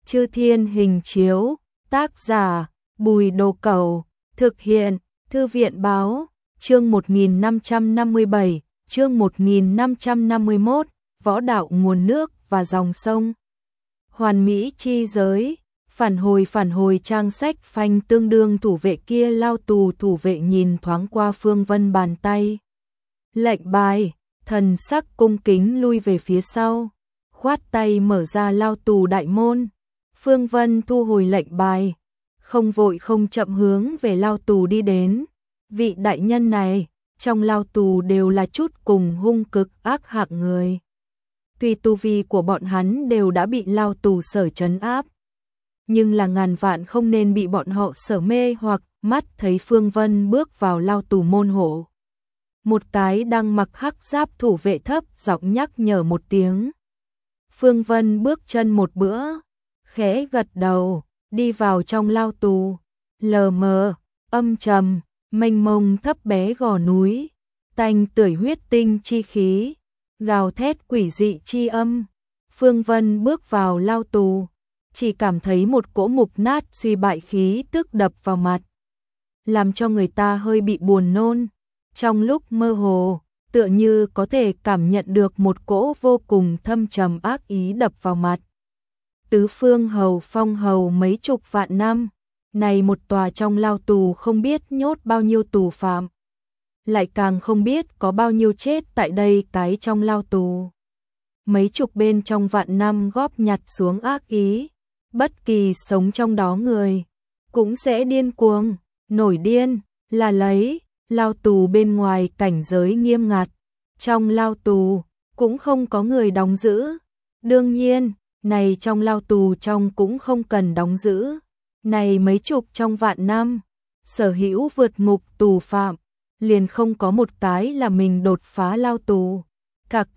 Chư Thiên Hình Chiếu, tác giả Bùi Đồ Cẩu, thực hiện Thư viện Báo, chương 1557, chương 1551, võ đạo nguồn nước và dòng sông. Hoàn mỹ chi giới, phản hồi trang sách phanh tương đương thủ vệ kia lao tù thủ vệ nhìn thoáng qua Phương Vân bàn tay. Lệnh bài, thần sắc cung kính lui về phía sau, khoát tay mở ra lao tù đại môn. Phương Vân thu hồi lệnh bài, không vội không chậm hướng về lao tù đi đến. Vị đại nhân này, trong lao tù đều là chút cùng hung cực ác hạng người. Tuy tu vi của bọn hắn đều đã bị lao tù sở trấn áp, nhưng là ngàn vạn không nên bị bọn họ sở mê hoặc. Mắt thấy Phương Vân bước vào lao tù môn hộ, một cái đang mặc hắc giáp thủ vệ thấp giọng nhắc nhở một tiếng. Phương Vân bước chân một bữa, khẽ gật đầu, đi vào trong lao tù. Lờ mờ, âm trầm, mênh mông thấp bé gò núi, tanh tưởi huyết tinh chi khí, gào thét quỷ dị chi âm. Phương Vân bước vào lao tù, chỉ cảm thấy một cỗ mục nát suy bại khí tức đập vào mặt, làm cho người ta hơi bị buồn nôn. Trong lúc mơ hồ, tựa như có thể cảm nhận được một cỗ vô cùng thâm trầm ác ý đập vào mặt. Tứ phương hầu phong hầu mấy chục vạn năm, này một tòa trong lao tù không biết nhốt bao nhiêu tù phạm, lại càng không biết có bao nhiêu chết tại đây cái trong lao tù. Mấy chục bên trong vạn năm góp nhặt xuống ác ý, bất kỳ sống trong đó người cũng sẽ điên cuồng, nổi điên, là lấy. Lao tù bên ngoài cảnh giới nghiêm ngặt, trong lao tù cũng không có người đóng giữ. Đương nhiên, này trong lao tù trong cũng không cần đóng giữ. Này mấy chục trong vạn năm, sở hữu vượt ngục tù phạm, liền không có một cái là mình đột phá lao tù. Cạc,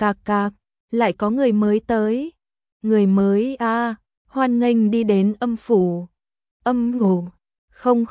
lại có người mới tới. Người mới a, hoan nghênh đi đến âm phủ. Âm ngủ, không,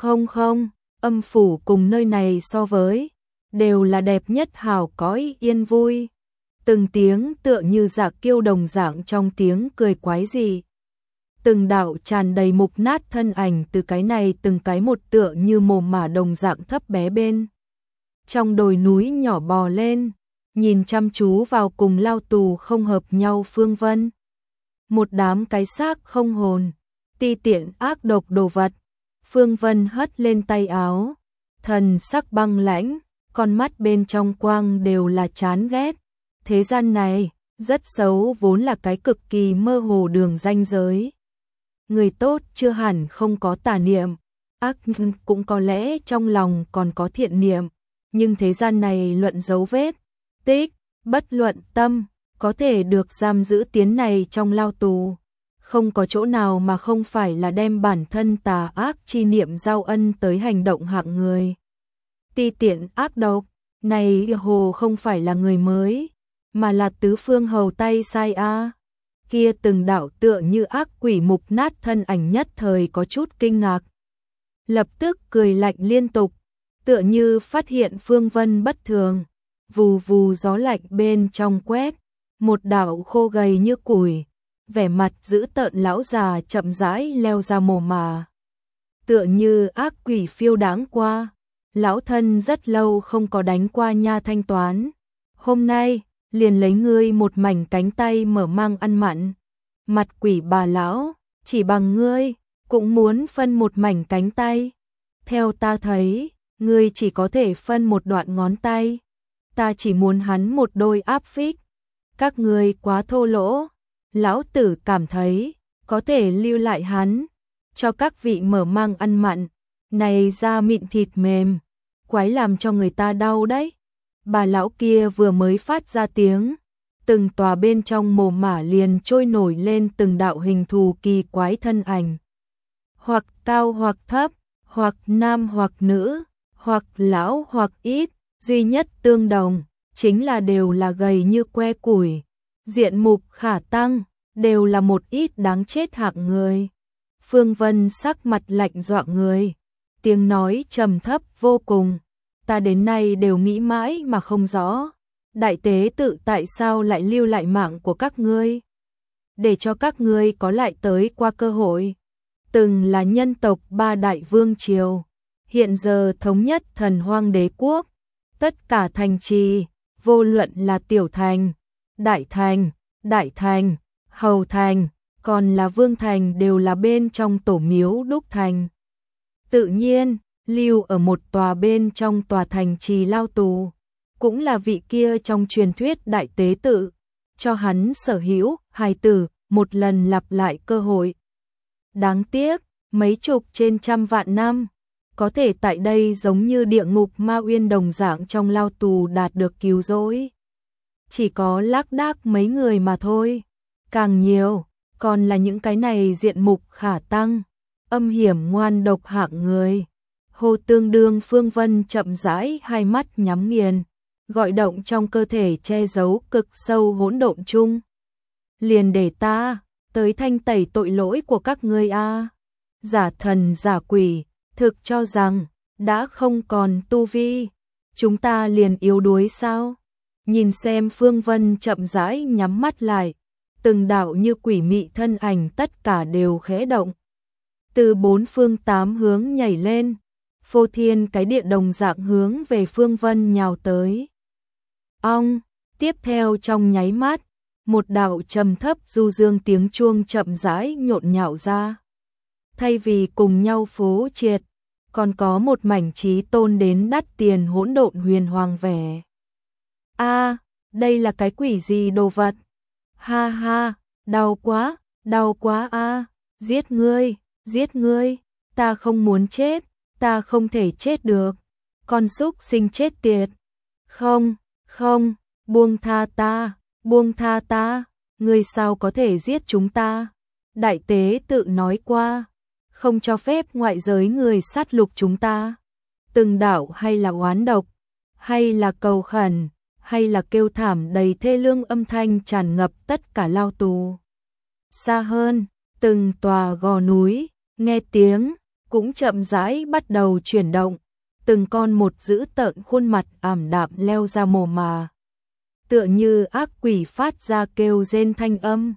âm phủ cùng nơi này so với, đều là đẹp nhất hào cõi yên vui. Từng tiếng tựa như dạ kiêu đồng dạng trong tiếng cười quái dị. Từng đạo tràn đầy mục nát thân ảnh từ cái này từng cái một tựa như mồm mả đồng dạng thấp bé bên trong đồi núi nhỏ bò lên, nhìn chăm chú vào cùng lao tù không hợp nhau Phương Vân. Một đám cái xác không hồn, ti tiện ác độc đồ vật. Phương Vân hất lên tay áo, thần sắc băng lãnh, con mắt bên trong quang đều là chán ghét. Thế gian này, rất xấu vốn là cái cực kỳ mơ hồ đường ranh giới. Người tốt chưa hẳn không có tà niệm, ác cũng có lẽ trong lòng còn có thiện niệm, nhưng thế gian này luận dấu vết, tích, bất luận tâm, có thể được giam giữ tiến này trong lao tù. Không có chỗ nào mà không phải là đem bản thân tà ác chi niệm giao ân tới hành động hạng người. Ti tiện ác độc, này hồ không phải là người mới, mà là tứ phương hầu tay sai a. Kia từng đạo tựa như ác quỷ mục nát thân ảnh nhất thời có chút kinh ngạc. Lập tức cười lạnh liên tục, tựa như phát hiện Phương Vân bất thường. Vù vù gió lạnh bên trong quét, một đạo khô gầy như củi, vẻ mặt dữ tợn lão già chậm rãi leo ra mồ mà. Tựa như ác quỷ phiêu đáng qua, lão thân rất lâu không có đánh qua nha thanh toán. Hôm nay, liền lấy ngươi một mảnh cánh tay mở mang ăn mặn. Mặt quỷ bà lão, chỉ bằng ngươi, cũng muốn phân một mảnh cánh tay. Theo ta thấy, ngươi chỉ có thể phân một đoạn ngón tay. Ta chỉ muốn hắn một đôi áp phích. Các ngươi quá thô lỗ. Lão tử cảm thấy, có thể lưu lại hắn, cho các vị mở mang ăn mặn, này da mịn thịt mềm, quái làm cho người ta đau đấy. Bà lão kia vừa mới phát ra tiếng, từng tòa bên trong mồm mả liền trôi nổi lên từng đạo hình thù kỳ quái thân ảnh. Hoặc cao hoặc thấp, hoặc nam hoặc nữ, hoặc lão hoặc ít, duy nhất tương đồng, chính là đều là gầy như que củi. Diện mục khả tăng, đều là một ít đáng chết hạng người. Phương Vân sắc mặt lạnh dọa người, tiếng nói trầm thấp vô cùng. Ta đến nay đều nghĩ mãi mà không rõ, đại tế tự tại sao lại lưu lại mạng của các ngươi. để cho các ngươi có lại tới qua cơ hội. Từng là nhân tộc ba đại vương triều, hiện giờ thống nhất Thần Hoang Đế quốc, tất cả thành trì, vô luận là tiểu thành, đại thành, hầu thành, còn là vương thành đều là bên trong tổ miếu đúc thành. Tự nhiên, lưu ở một tòa bên trong tòa thành trì lao tù, cũng là vị kia trong truyền thuyết đại tế tự, cho hắn sở hữu hài tử một lần lặp lại cơ hội. Đáng tiếc, mấy chục trên trăm vạn năm, có thể tại đây giống như địa ngục ma uyên đồng dạng trong lao tù đạt được cứu rỗi. Chỉ có lác đác mấy người mà thôi, càng nhiều, còn là những cái này diện mục khả tăng, âm hiểm ngoan độc hạng người. Hồ Tương Đương Phương Vân chậm rãi hai mắt nhắm nghiền, gọi động trong cơ thể che giấu cực sâu hỗn độn chung. Liền để ta tới thanh tẩy tội lỗi của các ngươi a. Giả thần giả quỷ, thực cho rằng đã không còn tu vi, chúng ta liền yếu đuối sao? Nhìn xem Phương Vân chậm rãi nhắm mắt lại, từng đạo như quỷ mị thân ảnh tất cả đều khẽ động. Từ bốn phương tám hướng nhảy lên, phô thiên cái địa đồng dạng hướng về Phương Vân nhào tới. Ong, tiếp theo trong nháy mắt, một đạo trầm thấp du dương tiếng chuông chậm rãi nhộn nhạo ra. Thay vì cùng nhau phố triệt, còn có một mảnh chí tôn đến đắt tiền hỗn độn huyền hoàng vẻ. A, đây là cái quỷ gì đồ vật? Ha ha, đau quá a, giết ngươi, ta không muốn chết, ta không thể chết được. Con súc sinh chết tiệt. Không, buông tha ta, ngươi sao có thể giết chúng ta? Đại tế tự nói qua, không cho phép ngoại giới người sát lục chúng ta. Từng đạo hay là oán độc, hay là cầu khẩn, hay là kêu thảm đầy thê lương âm thanh tràn ngập tất cả lao tù. Xa hơn, từng tòa gò núi, nghe tiếng, cũng chậm rãi bắt đầu chuyển động, từng con một dữ tợn khuôn mặt ảm đạm leo ra mồ mà. Tựa như ác quỷ phát ra kêu rên thanh âm.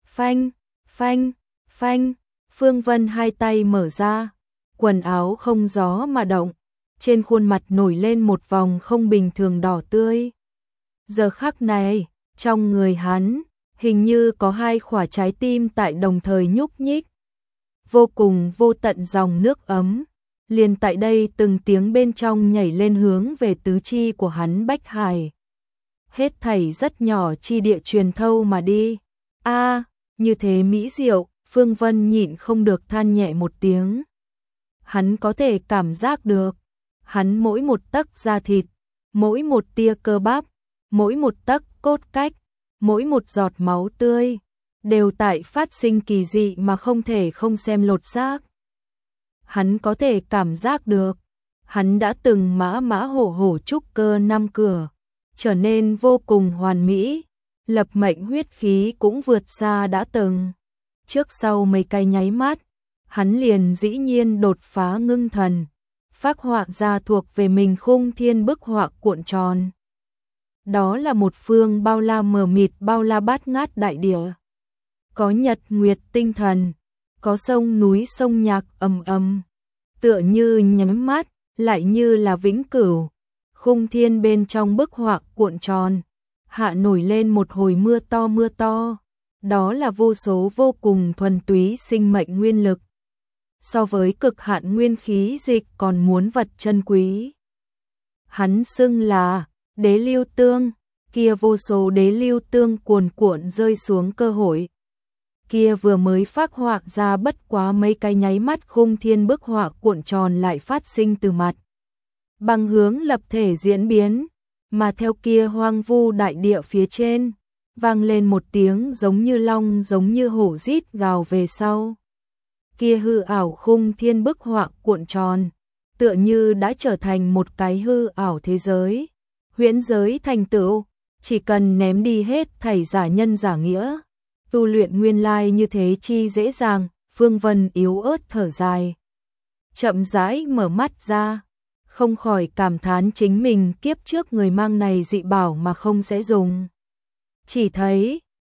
Phanh, Phương Vân hai tay mở ra, quần áo không gió mà động, trên khuôn mặt nổi lên một vòng không bình thường đỏ tươi. Giờ khắc này, trong người hắn, hình như có hai quả trái tim tại đồng thời nhúc nhích. Vô cùng vô tận dòng nước ấm, liền tại đây từng tiếng bên trong nhảy lên hướng về tứ chi của hắn bách hải. Hết thảy rất nhỏ chi địa truyền thâu mà đi. A, như thế mỹ diệu, Phương Vân nhịn không được than nhẹ một tiếng. Hắn có thể cảm giác được, hắn mỗi một tấc da thịt, mỗi một tia cơ bắp, mỗi một tấc cốt cách, mỗi một giọt máu tươi, đều tại phát sinh kỳ dị mà không thể không xem lột xác. Hắn có thể cảm giác được, hắn đã từng mã hổ trúc cơ năm cửa, trở nên vô cùng hoàn mỹ, lập mệnh huyết khí cũng vượt xa đã từng. Trước sau mấy cái nháy mắt, hắn liền dĩ nhiên đột phá ngưng thần, phác họa ra thuộc về mình khung thiên bức họa cuộn tròn. Đó là một phương bao la mờ mịt, bao la bát ngát đại địa. Có nhật nguyệt tinh thần, có sông núi sông nhạc ầm ầm, tựa như nhắm mắt, lại như là vĩnh cửu. Khung thiên bên trong bức họa cuộn tròn, hạ nổi lên một hồi mưa to. Đó là vô số vô cùng thuần túy sinh mệnh nguyên lực. So với cực hạn nguyên khí dịch còn muốn vật chân quý. Hắn xưng là đế lưu tương, kia vô số đế lưu tương cuồn cuộn rơi xuống cơ hội. Kia vừa mới phác họa ra bất quá mấy cái nháy mắt, khung thiên bức họa cuộn tròn lại phát sinh từ mặt bằng hướng lập thể diễn biến, mà theo kia hoang vu đại địa phía trên, vang lên một tiếng giống như long giống như hổ rít gào về sau. Kia hư ảo khung thiên bức họa cuộn tròn, tựa như đã trở thành một cái hư ảo thế giới, huyễn giới thành tựu, chỉ cần ném đi hết thảy giả nhân giả nghĩa, tu luyện nguyên lai như thế chi dễ dàng. Phương Vân yếu ớt thở dài, chậm rãi mở mắt ra, không khỏi cảm thán chính mình kiếp trước người mang này dị bảo mà không sẽ dùng. Chỉ thấy,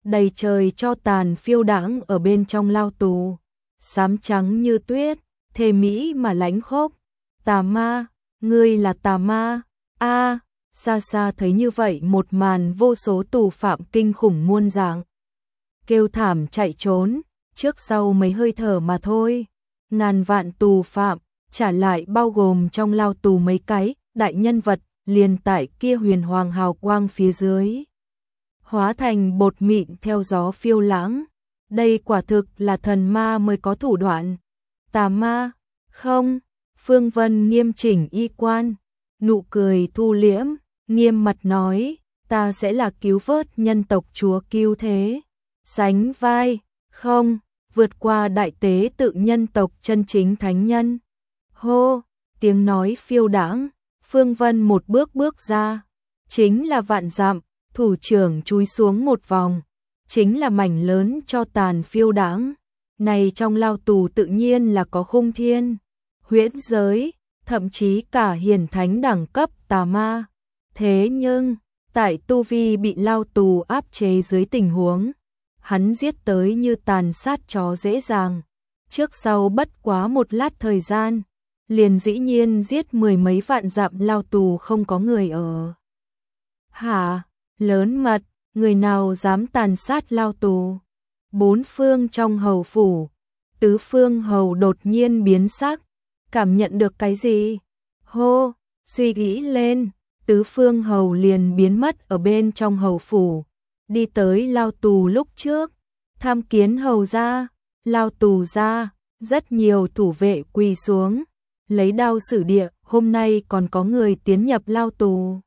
đầy trời cho tàn phiêu đãng ở bên trong lao tù, xám trắng như tuyết, thê mỹ mà lãnh khốc. Tà ma, ngươi là tà ma. A, xa xa thấy như vậy một màn, vô số tù phạm kinh khủng muôn dạng, kêu thảm chạy trốn, trước sau mấy hơi thở mà thôi. Ngàn vạn tù phạm, trả lại bao gồm trong lao tù mấy cái đại nhân vật liền tại kia huyền hoàng hào quang phía dưới, hóa thành bột mịn theo gió phiêu lãng. Đây quả thực là thần ma mới có thủ đoạn. Tà ma? Không. Phương Vân nghiêm chỉnh y quan, nụ cười thu liễm, nghiêm mặt nói, ta sẽ là cứu vớt nhân tộc chúa cứu thế. Sánh vai? Không. Vượt qua đại tế tự nhân tộc chân chính thánh nhân. Hô, tiếng nói phiêu đãng, Phương Vân một bước bước ra, chính là vạn dặm, thủ trưởng chúi xuống một vòng, chính là mảnh lớn cho tàn phiêu đãng. Này trong lao tù tự nhiên là có khung thiên, huyễn giới, thậm chí cả hiển thánh đẳng cấp tà ma. Thế nhưng, tại tu vi bị lao tù áp chế dưới tình huống, hắn giết tới như tàn sát chó dễ dàng. Trước sau bất quá một lát thời gian, liền dĩ nhiên giết mười mấy vạn dặm lao tù không có người ở. Hả? Lớn mật, người nào dám tàn sát lao tù? Bốn phương trong hầu phủ, Tứ Phương hầu đột nhiên biến sắc, cảm nhận được cái gì? Hô, suy nghĩ lên, Tứ Phương hầu liền biến mất ở bên trong hầu phủ, đi tới lao tù lúc trước, tham kiến hầu ra. Lao tù ra, rất nhiều thủ vệ quỳ xuống, lấy đao xử địa, hôm nay còn có người tiến nhập lao tù.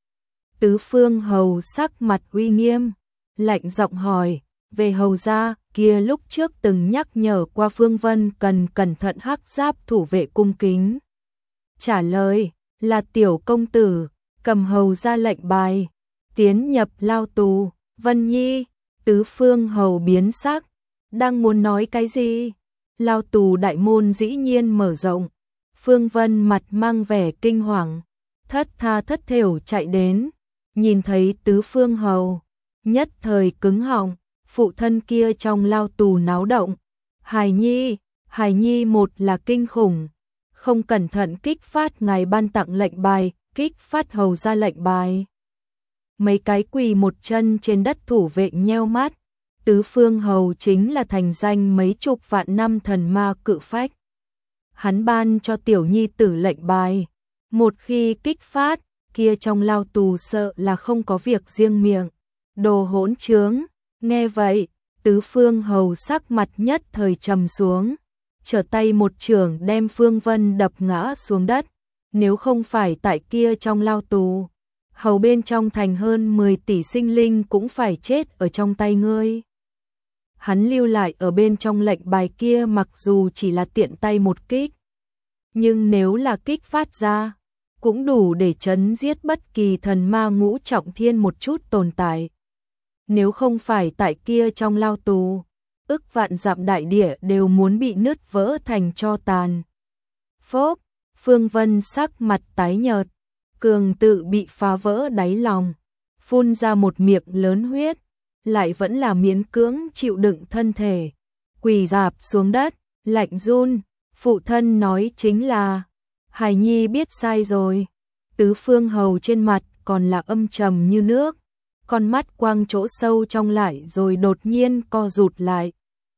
Tứ Phương hầu sắc mặt uy nghiêm, lạnh giọng hỏi, về hầu gia kia lúc trước từng nhắc nhở qua Phương Vân cần cẩn thận hắc giáp thủ vệ cung kính. Trả lời, là tiểu công tử, cầm hầu ra lệnh bài, tiến nhập lao tù. Vân Nhi, Tứ Phương hầu biến sắc, đang muốn nói cái gì? Lao tù đại môn dĩ nhiên mở rộng, Phương Vân mặt mang vẻ kinh hoàng, thất tha thất thểu chạy đến, nhìn thấy Tứ Phương hầu, nhất thời cứng họng, phụ thân kia trong lao tù náo động. Hải Nhi một là kinh khủng, không cẩn thận kích phát ngài ban tặng lệnh bài, kích phát hầu ra lệnh bài. Mấy cái quỳ một chân trên đất thủ vệ nheo mắt, Tứ Phương hầu chính là thành danh mấy chục vạn năm thần ma cự phách. Hắn ban cho tiểu nhi tử lệnh bài, một khi kích phát, kia trong lao tù sợ là không có việc riêng miệng. Đồ hỗn trướng. Nghe vậy, Tứ Phương hầu sắc mặt nhất thời trầm xuống, trở tay một chưởng đem Phương Vân đập ngã xuống đất. Nếu không phải tại kia trong lao tù, hầu bên trong thành hơn 10 tỷ sinh linh cũng phải chết ở trong tay ngươi. Hắn lưu lại ở bên trong lệnh bài kia mặc dù chỉ là tiện tay một kích, nhưng nếu là kích phát ra, cũng đủ để chấn giết bất kỳ thần ma ngũ trọng thiên một chút tồn tại. Nếu không phải tại kia trong lao tù, ức vạn dặm đại địa đều muốn bị nứt vỡ thành tro tàn. Phốp, Phương Vân sắc mặt tái nhợt, cường tự bị phá vỡ đáy lòng, phun ra một miệng lớn huyết, lại vẫn là miễn cưỡng chịu đựng thân thể, quỳ rạp xuống đất, lạnh run. Phụ thân nói chính là, Hải Nhi biết sai rồi. Tứ Phương hầu trên mặt còn là âm trầm như nước, con mắt quang chỗ sâu trong lại rồi đột nhiên co rụt lại.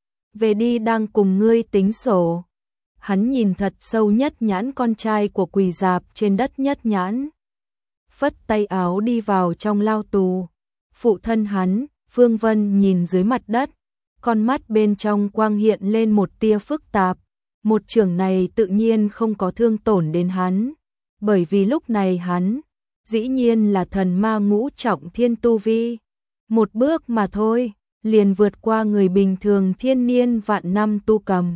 Về đi, đang cùng ngươi tính sổ. Hắn nhìn thật sâu Nhất Nhãn, con trai của quỳ rạp trên đất Nhất Nhãn, phất tay áo đi vào trong lao tù. Phụ thân hắn, Phương Vân nhìn dưới mặt đất, con mắt bên trong quang hiện lên một tia phức tạp. Một chưởng này tự nhiên không có thương tổn đến hắn, bởi vì lúc này hắn dĩ nhiên là thần ma ngũ trọng thiên tu vi, một bước mà thôi, liền vượt qua người bình thường thiên niên vạn năm tu cầm,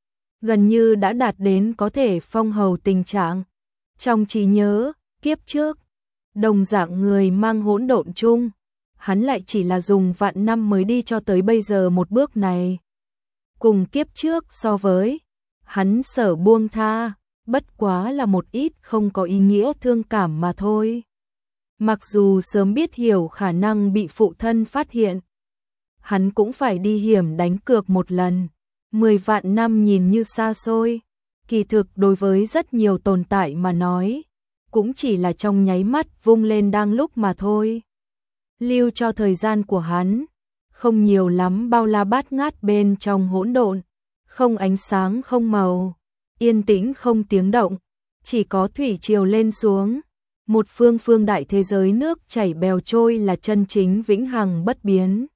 gần như đã đạt đến có thể phong hầu tình trạng. Trong trí nhớ, kiếp trước, đồng dạng người mang hỗn độn chung, hắn lại chỉ là dùng vạn năm mới đi cho tới bây giờ một bước này. Cùng kiếp trước so với, hắn sở buông tha, bất quá là một ít không có ý nghĩa thương cảm mà thôi. Mặc dù sớm biết hiểu khả năng bị phụ thân phát hiện, hắn cũng phải đi hiểm đánh cược một lần. 10 vạn năm nhìn như xa xôi, kỳ thực đối với rất nhiều tồn tại mà nói, cũng chỉ là trong nháy mắt vung lên đang lúc mà thôi. Lưu cho thời gian của hắn, không nhiều lắm, bao la bát ngát bên trong hỗn độn, không ánh sáng không màu, yên tĩnh không tiếng động, chỉ có thủy triều lên xuống. Một phương phương đại thế giới nước chảy bèo trôi là chân chính vĩnh hằng bất biến.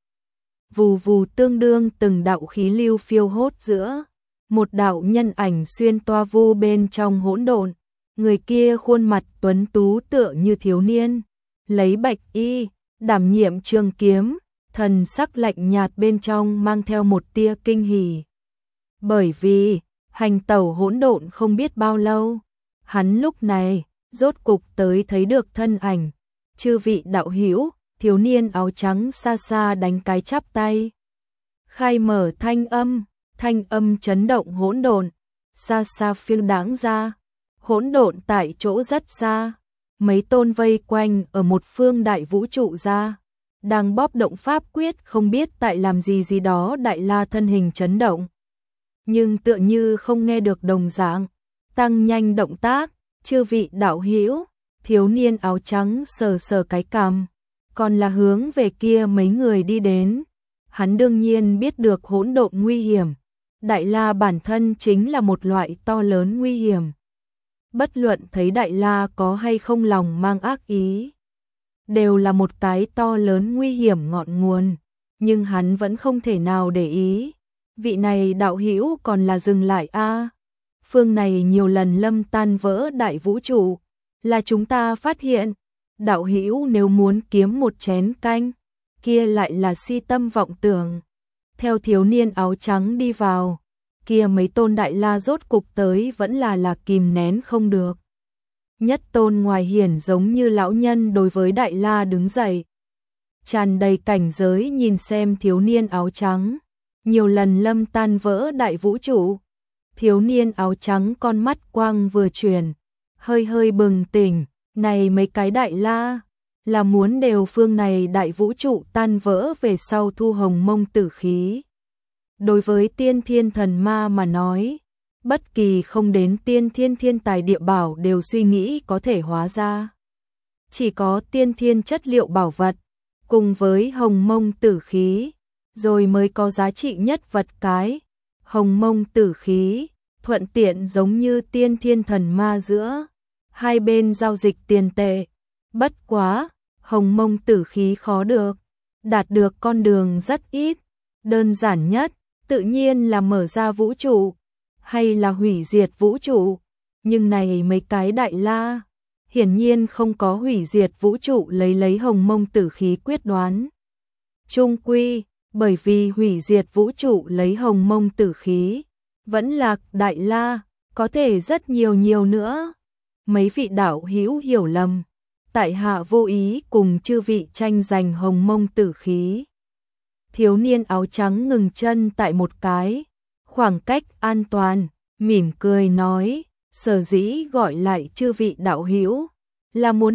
Vù vù tương đương từng đạo khí lưu phiêu hốt giữa. Một đạo nhân ảnh xuyên toa vô bên trong hỗn độn. Người kia khuôn mặt tuấn tú tựa như thiếu niên. Lấy bạch y, đảm nhiệm trường kiếm, thần sắc lạnh nhạt bên trong mang theo một tia kinh hỉ. Bởi vì, hành tẩu hỗn độn không biết bao lâu, hắn lúc này rốt cục tới thấy được thân ảnh. Chư vị đạo hữu, thiếu niên áo trắng xa xa đánh cái chắp tay. Khai mở thanh âm chấn động hỗn độn, xa xa phiêu đáng ra. Hỗn độn tại chỗ rất xa, mấy tôn vây quanh ở một phương đại vũ trụ ra, đang bóp động pháp quyết không biết tại làm gì đó. Đại La thân hình chấn động, nhưng tựa như không nghe được đồng dạng, tăng nhanh động tác. Chư vị đạo hữu, thiếu niên áo trắng sờ sờ cái cằm, còn là hướng về kia mấy người đi đến. Hắn đương nhiên biết được hỗn độn nguy hiểm, Đại La bản thân chính là một loại to lớn nguy hiểm. Bất luận thấy Đại La có hay không lòng mang ác ý, đều là một cái to lớn nguy hiểm ngọn nguồn, nhưng hắn vẫn không thể nào để ý. Vị này đạo hữu còn là dừng lại a. Phương này nhiều lần lâm tan vỡ đại vũ trụ, là chúng ta phát hiện. Đạo hữu nếu muốn kiếm một chén canh, kia lại là si tâm vọng tưởng. Theo thiếu niên áo trắng đi vào, kia mấy tôn Đại La rốt cục tới vẫn là kìm nén không được. Nhất tôn ngoài hiển giống như lão nhân đối với Đại La đứng dậy, tràn đầy cảnh giới nhìn xem thiếu niên áo trắng, nhiều lần lâm tan vỡ đại vũ trụ. Thiếu niên áo trắng con mắt quang vừa chuyển, hơi hơi bừng tỉnh, này mấy cái Đại La, là muốn đều phương này đại vũ trụ tan vỡ về sau thu hồng mông tử khí. Đối với tiên thiên thần ma mà nói, bất kỳ không đến tiên thiên thiên tài địa bảo đều suy nghĩ có thể hóa ra. Chỉ có tiên thiên chất liệu bảo vật, cùng với hồng mông tử khí, rồi mới có giá trị nhất vật cái. Hồng mông tử khí, thuận tiện giống như tiên thiên thần ma giữa hai bên giao dịch tiền tệ. Bất quá, hồng mông tử khí khó được, đạt được con đường rất ít. Đơn giản nhất, tự nhiên là mở ra vũ trụ, hay là hủy diệt vũ trụ. Nhưng này mấy cái Đại La, hiển nhiên không có hủy diệt vũ trụ lấy hồng mông tử khí quyết đoán. Chung quy, bởi vì hủy diệt vũ trụ lấy hồng mông tử khí, vẫn là Đại La, có thể rất nhiều nữa. Mấy vị đạo hữu hiểu lầm, tại hạ vô ý cùng chư vị tranh giành hồng mông tử khí. Thiếu niên áo trắng ngừng chân tại một cái khoảng cách an toàn, mỉm cười nói, sở dĩ gọi lại chư vị đạo hữu là muốn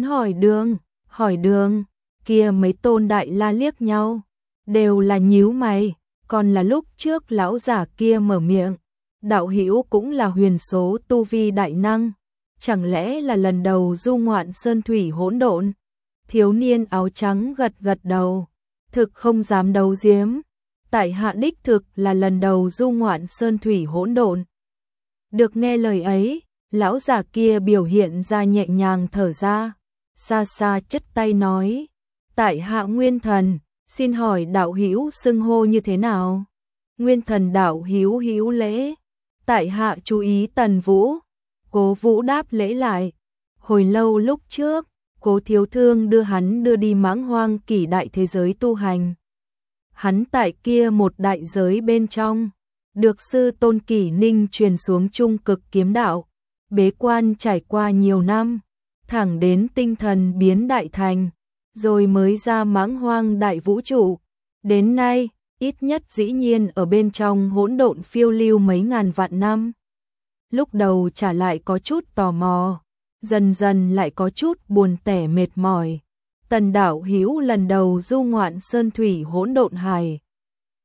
hỏi đường. Kia mấy tôn Đại La liếc nhau, đều là nhíu mày, còn là lúc trước lão giả kia mở miệng, đạo hữu cũng là huyền số tu vi đại năng, chẳng lẽ là lần đầu du ngoạn sơn thủy hỗn độn? Thiếu niên áo trắng gật đầu, thực không dám đấu giếm, tại hạ đích thực là lần đầu du ngoạn sơn thủy hỗn độn. Được nghe lời ấy, lão giả kia biểu hiện ra nhẹ nhàng thở ra, xa xa chất tay nói, tại hạ Nguyên Thần, xin hỏi đạo hữu xưng hô như thế nào? Nguyên Thần đạo hữu lễ, tại hạ chú ý Tần Vũ. Cố Vũ đáp lễ lại. Hồi lâu lúc trước, Cố Thiếu Thương đưa hắn đưa đi Mãng Hoang Kỷ đại thế giới tu hành. Hắn tại kia một đại giới bên trong, được sư Tôn Kỷ Ninh truyền xuống trung cực kiếm đạo, bế quan trải qua nhiều năm, thẳng đến tinh thần biến đại thành, rồi mới ra Mãng Hoang đại vũ trụ. Đến nay, ít nhất dĩ nhiên ở bên trong hỗn độn phiêu lưu mấy ngàn vạn năm. Lúc đầu trả lại có chút tò mò, dần dần lại có chút buồn tẻ mệt mỏi. Tần đạo hữu lần đầu du ngoạn sơn thủy hỗn độn hải,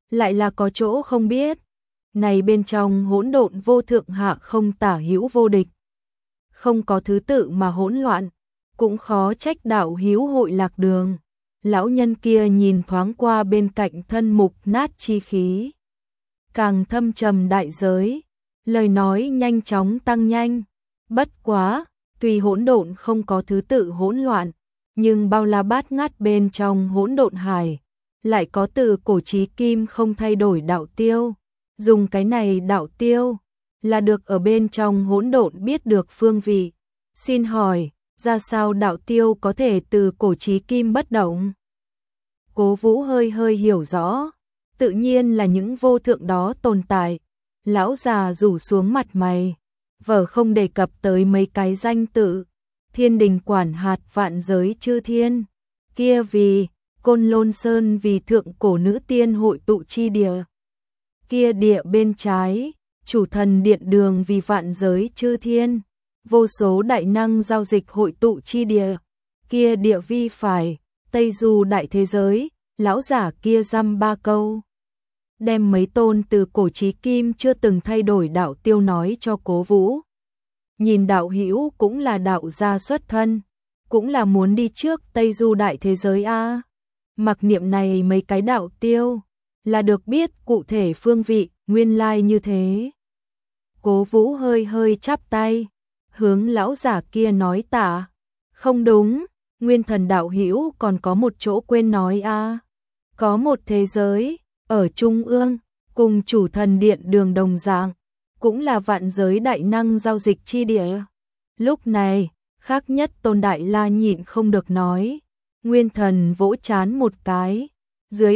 lại là có chỗ không biết. Này bên trong hỗn độn vô thượng hạ không tả hữu vô địch, không có thứ tự mà hỗn loạn, cũng khó trách đạo hữu hội lạc đường. Lão nhân kia nhìn thoáng qua bên cạnh thân mục nát chi khí, càng thâm trầm đại giới, lời nói nhanh chóng tăng nhanh. Bất quá, tuy hỗn độn không có thứ tự hỗn loạn, nhưng bao la bát ngát bên trong hỗn độn hải, lại có từ cổ chí kim không thay đổi đạo tiêu. Dùng cái này đạo tiêu, là được ở bên trong hỗn độn biết được phương vị. Xin hỏi, ra sao đạo tiêu có thể từ cổ chí kim bất động? Cố Vũ hơi hơi hiểu rõ, tự nhiên là những vô thượng đó tồn tại. Lão già rủ xuống mặt mày, vở không đề cập tới mấy cái danh tự. Thiên đình quản hạt vạn giới chư thiên, kia vì Côn Lôn Sơn vì thượng cổ nữ tiên hội tụ chi địa, kia địa bên trái chủ thần điện đường vì vạn giới chư thiên, vô số đại năng giao dịch hội tụ chi địa, kia địa vi phải Tây Du đại thế giới. Lão giả kia dăm ba câu, đem mấy tôn từ cổ chí kim chưa từng thay đổi đạo tiêu nói cho Cố Vũ. Nhìn đạo hữu cũng là đạo gia xuất thân, cũng là muốn đi trước Tây Du đại thế giới a. Mặc niệm này mấy cái đạo tiêu, là được biết cụ thể phương vị, nguyên lai như thế. Cố Vũ hơi hơi chắp tay, hướng lão giả kia nói tạ. Không đúng, Nguyên Thần đạo hữu còn có một chỗ quên nói a. Có một thế giới ở trung ương, cùng chủ thần điện đường đồng dạng, cũng là vạn giới đại năng giao dịch chi địa. Lúc này, khác nhất Tôn Đại La nhịn không được nói. Nguyên Thần vỗ chán một cái, dưới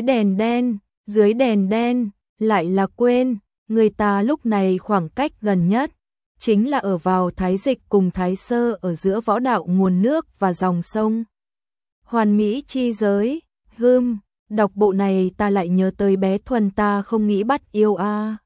đèn đen, lại là quên, người ta lúc này khoảng cách gần nhất, chính là ở vào Thái Dịch cùng Thái Sơ ở giữa võ đạo nguồn nước và dòng sông. Hoàn mỹ chi giới, đọc bộ này ta lại nhớ tới bé Thuần ta không nghĩ bắt yêu a.